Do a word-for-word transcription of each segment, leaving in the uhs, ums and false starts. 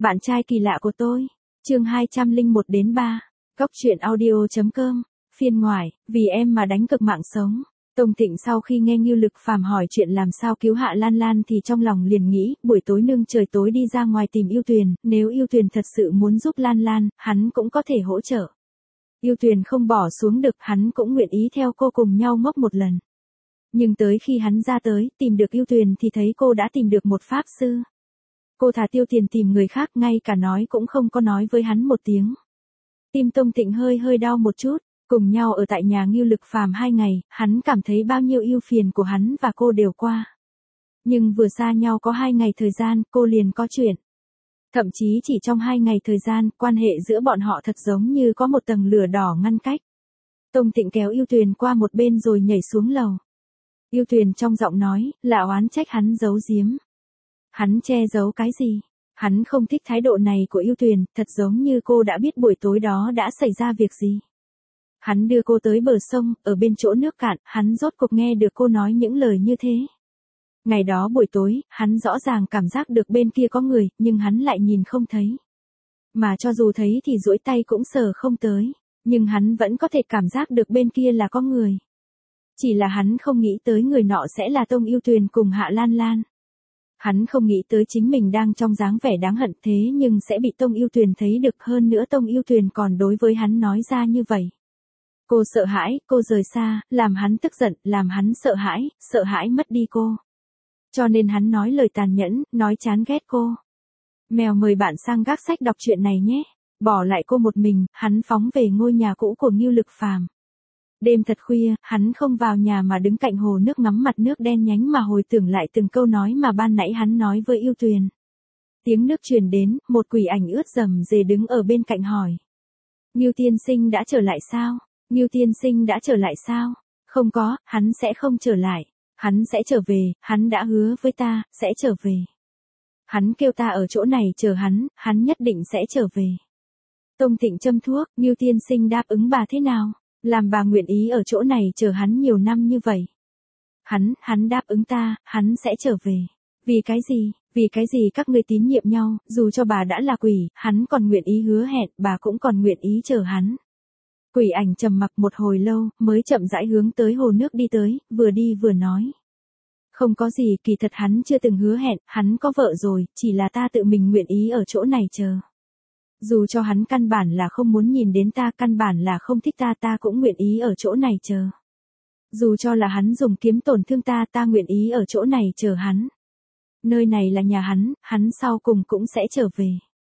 Bạn trai kỳ lạ của tôi. Chương hai trăm lẻ một đến ba. Góc truyện audio chấm com. Phiên ngoại, vì em mà đánh cược mạng sống. Tông Thịnh sau khi nghe Ngưu Lực Phàm hỏi chuyện làm sao cứu Hạ Lan Lan thì trong lòng liền nghĩ, buổi tối nương trời tối đi ra ngoài tìm Yêu Tuyền, nếu Yêu Tuyền thật sự muốn giúp Lan Lan, hắn cũng có thể hỗ trợ. Yêu Tuyền không bỏ xuống được, hắn cũng nguyện ý theo cô cùng nhau ngốc một lần. Nhưng tới khi hắn ra tới, tìm được Yêu Tuyền thì thấy cô đã tìm được một pháp sư. Cô thà tiêu tiền tìm người khác, ngay cả nói cũng không có nói với hắn một tiếng. Tim Tông Thịnh hơi hơi đau một chút, cùng nhau ở tại nhà Ngưu Lực Phàm hai ngày, hắn cảm thấy bao nhiêu ưu phiền của hắn và cô đều qua. Nhưng vừa xa nhau có hai ngày thời gian, cô liền có chuyện. Thậm chí chỉ trong hai ngày thời gian, quan hệ giữa bọn họ thật giống như có một tầng lửa đỏ ngăn cách. Tông Thịnh kéo Yêu Tuyền qua một bên rồi nhảy xuống lầu. Yêu Tuyền trong giọng nói, là oán trách hắn giấu giếm. Hắn che giấu cái gì? Hắn không thích thái độ này của Yêu Tuyền, thật giống như cô đã biết buổi tối đó đã xảy ra việc gì. Hắn đưa cô tới bờ sông, ở bên chỗ nước cạn, hắn rốt cuộc nghe được cô nói những lời như thế. Ngày đó buổi tối, hắn rõ ràng cảm giác được bên kia có người, nhưng hắn lại nhìn không thấy. Mà cho dù thấy thì duỗi tay cũng sờ không tới, nhưng hắn vẫn có thể cảm giác được bên kia là có người. Chỉ là hắn không nghĩ tới người nọ sẽ là Tông Yêu Tuyền cùng Hạ Lan Lan. Hắn không nghĩ tới chính mình đang trong dáng vẻ đáng hận thế nhưng sẽ bị Tông Yêu Tuyền thấy được, hơn nữa Tông Yêu Tuyền còn đối với hắn nói ra như vậy. Cô sợ hãi, cô rời xa, làm hắn tức giận, làm hắn sợ hãi, sợ hãi mất đi cô. Cho nên hắn nói lời tàn nhẫn, nói chán ghét cô. Mèo mời bạn sang gác sách đọc truyện này nhé. Bỏ lại cô một mình, hắn phóng về ngôi nhà cũ của Ngưu Lực Phàm. Đêm thật khuya, hắn không vào nhà mà đứng cạnh hồ nước ngắm mặt nước đen nhánh mà hồi tưởng lại từng câu nói mà ban nãy hắn nói với Yêu Tuyền. Tiếng nước truyền đến, một quỷ ảnh ướt rầm rề đứng ở bên cạnh hỏi. Ngưu tiên sinh đã trở lại sao? Ngưu tiên sinh đã trở lại sao? Không có, hắn sẽ không trở lại. Hắn sẽ trở về, hắn đã hứa với ta, sẽ trở về. Hắn kêu ta ở chỗ này chờ hắn, hắn nhất định sẽ trở về. Tông Thịnh châm thuốc, Ngưu tiên sinh đáp ứng bà thế nào? Làm bà nguyện ý ở chỗ này chờ hắn nhiều năm như vậy. Hắn, hắn đáp ứng ta, hắn sẽ trở về. Vì cái gì? Vì cái gì các ngươi tín nhiệm nhau, dù cho bà đã là quỷ, hắn còn nguyện ý hứa hẹn, bà cũng còn nguyện ý chờ hắn. Quỷ ảnh trầm mặc một hồi lâu, mới chậm rãi hướng tới hồ nước đi tới, vừa đi vừa nói. Không có gì, kỳ thật hắn chưa từng hứa hẹn, hắn có vợ rồi, chỉ là ta tự mình nguyện ý ở chỗ này chờ. Dù cho hắn căn bản là không muốn nhìn đến ta, căn bản là không thích ta, ta cũng nguyện ý ở chỗ này chờ. Dù cho là hắn dùng kiếm tổn thương ta, ta nguyện ý ở chỗ này chờ hắn. Nơi này là nhà hắn, hắn sau cùng cũng sẽ trở về.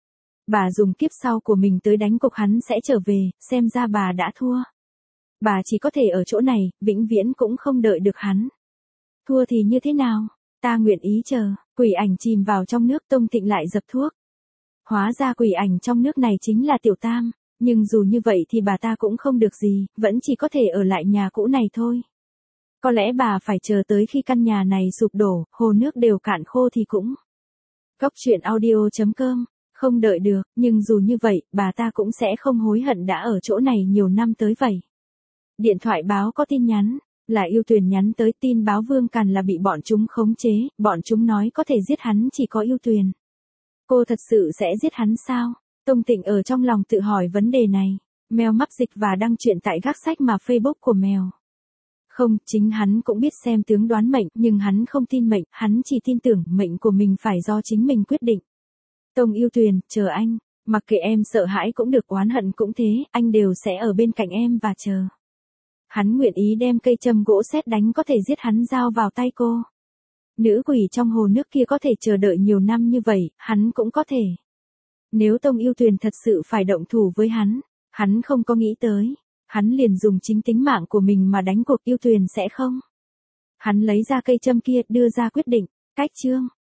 Bà dùng kiếp sau của mình tới đánh cục hắn sẽ trở về, xem ra bà đã thua. Bà chỉ có thể ở chỗ này, vĩnh viễn cũng không đợi được hắn. Thua thì như thế nào? Ta nguyện ý chờ. Quỷ ảnh chìm vào trong nước, Tông Thịnh lại dập thuốc. Hóa ra quỷ ảnh trong nước này chính là Tiểu Tam, nhưng dù như vậy thì bà ta cũng không được gì, vẫn chỉ có thể ở lại nhà cũ này thôi. Có lẽ bà phải chờ tới khi căn nhà này sụp đổ, hồ nước đều cạn khô thì cũng. Góc truyện audio chấm com. Không đợi được, nhưng dù như vậy, bà ta cũng sẽ không hối hận đã ở chỗ này nhiều năm tới vậy. Điện thoại báo có tin nhắn, là Yêu Tuyền nhắn tới, tin báo Vương Càn là bị bọn chúng khống chế, bọn chúng nói có thể giết hắn chỉ có Yêu Tuyền. Cô thật sự sẽ giết hắn sao? Tông Thịnh ở trong lòng tự hỏi vấn đề này. Mèo mắc dịch và đăng truyện tại gác sách mà Facebook của mèo. Không, chính hắn cũng biết xem tướng đoán mệnh, nhưng hắn không tin mệnh, hắn chỉ tin tưởng mệnh của mình phải do chính mình quyết định. Tông Yêu Tuyền, chờ anh, mặc kệ em sợ hãi cũng được, oán hận cũng thế, anh đều sẽ ở bên cạnh em và chờ. Hắn nguyện ý đem cây châm gỗ sét đánh có thể giết hắn giao vào tay cô. Nữ quỷ trong hồ nước kia có thể chờ đợi nhiều năm như vậy, hắn cũng có thể. Nếu Tông Yêu Tuyền thật sự phải động thủ với hắn, hắn không có nghĩ tới, hắn liền dùng chính tính mạng của mình mà đánh cuộc Yêu Tuyền sẽ không. Hắn lấy ra cây châm kia, đưa ra quyết định, cách chương.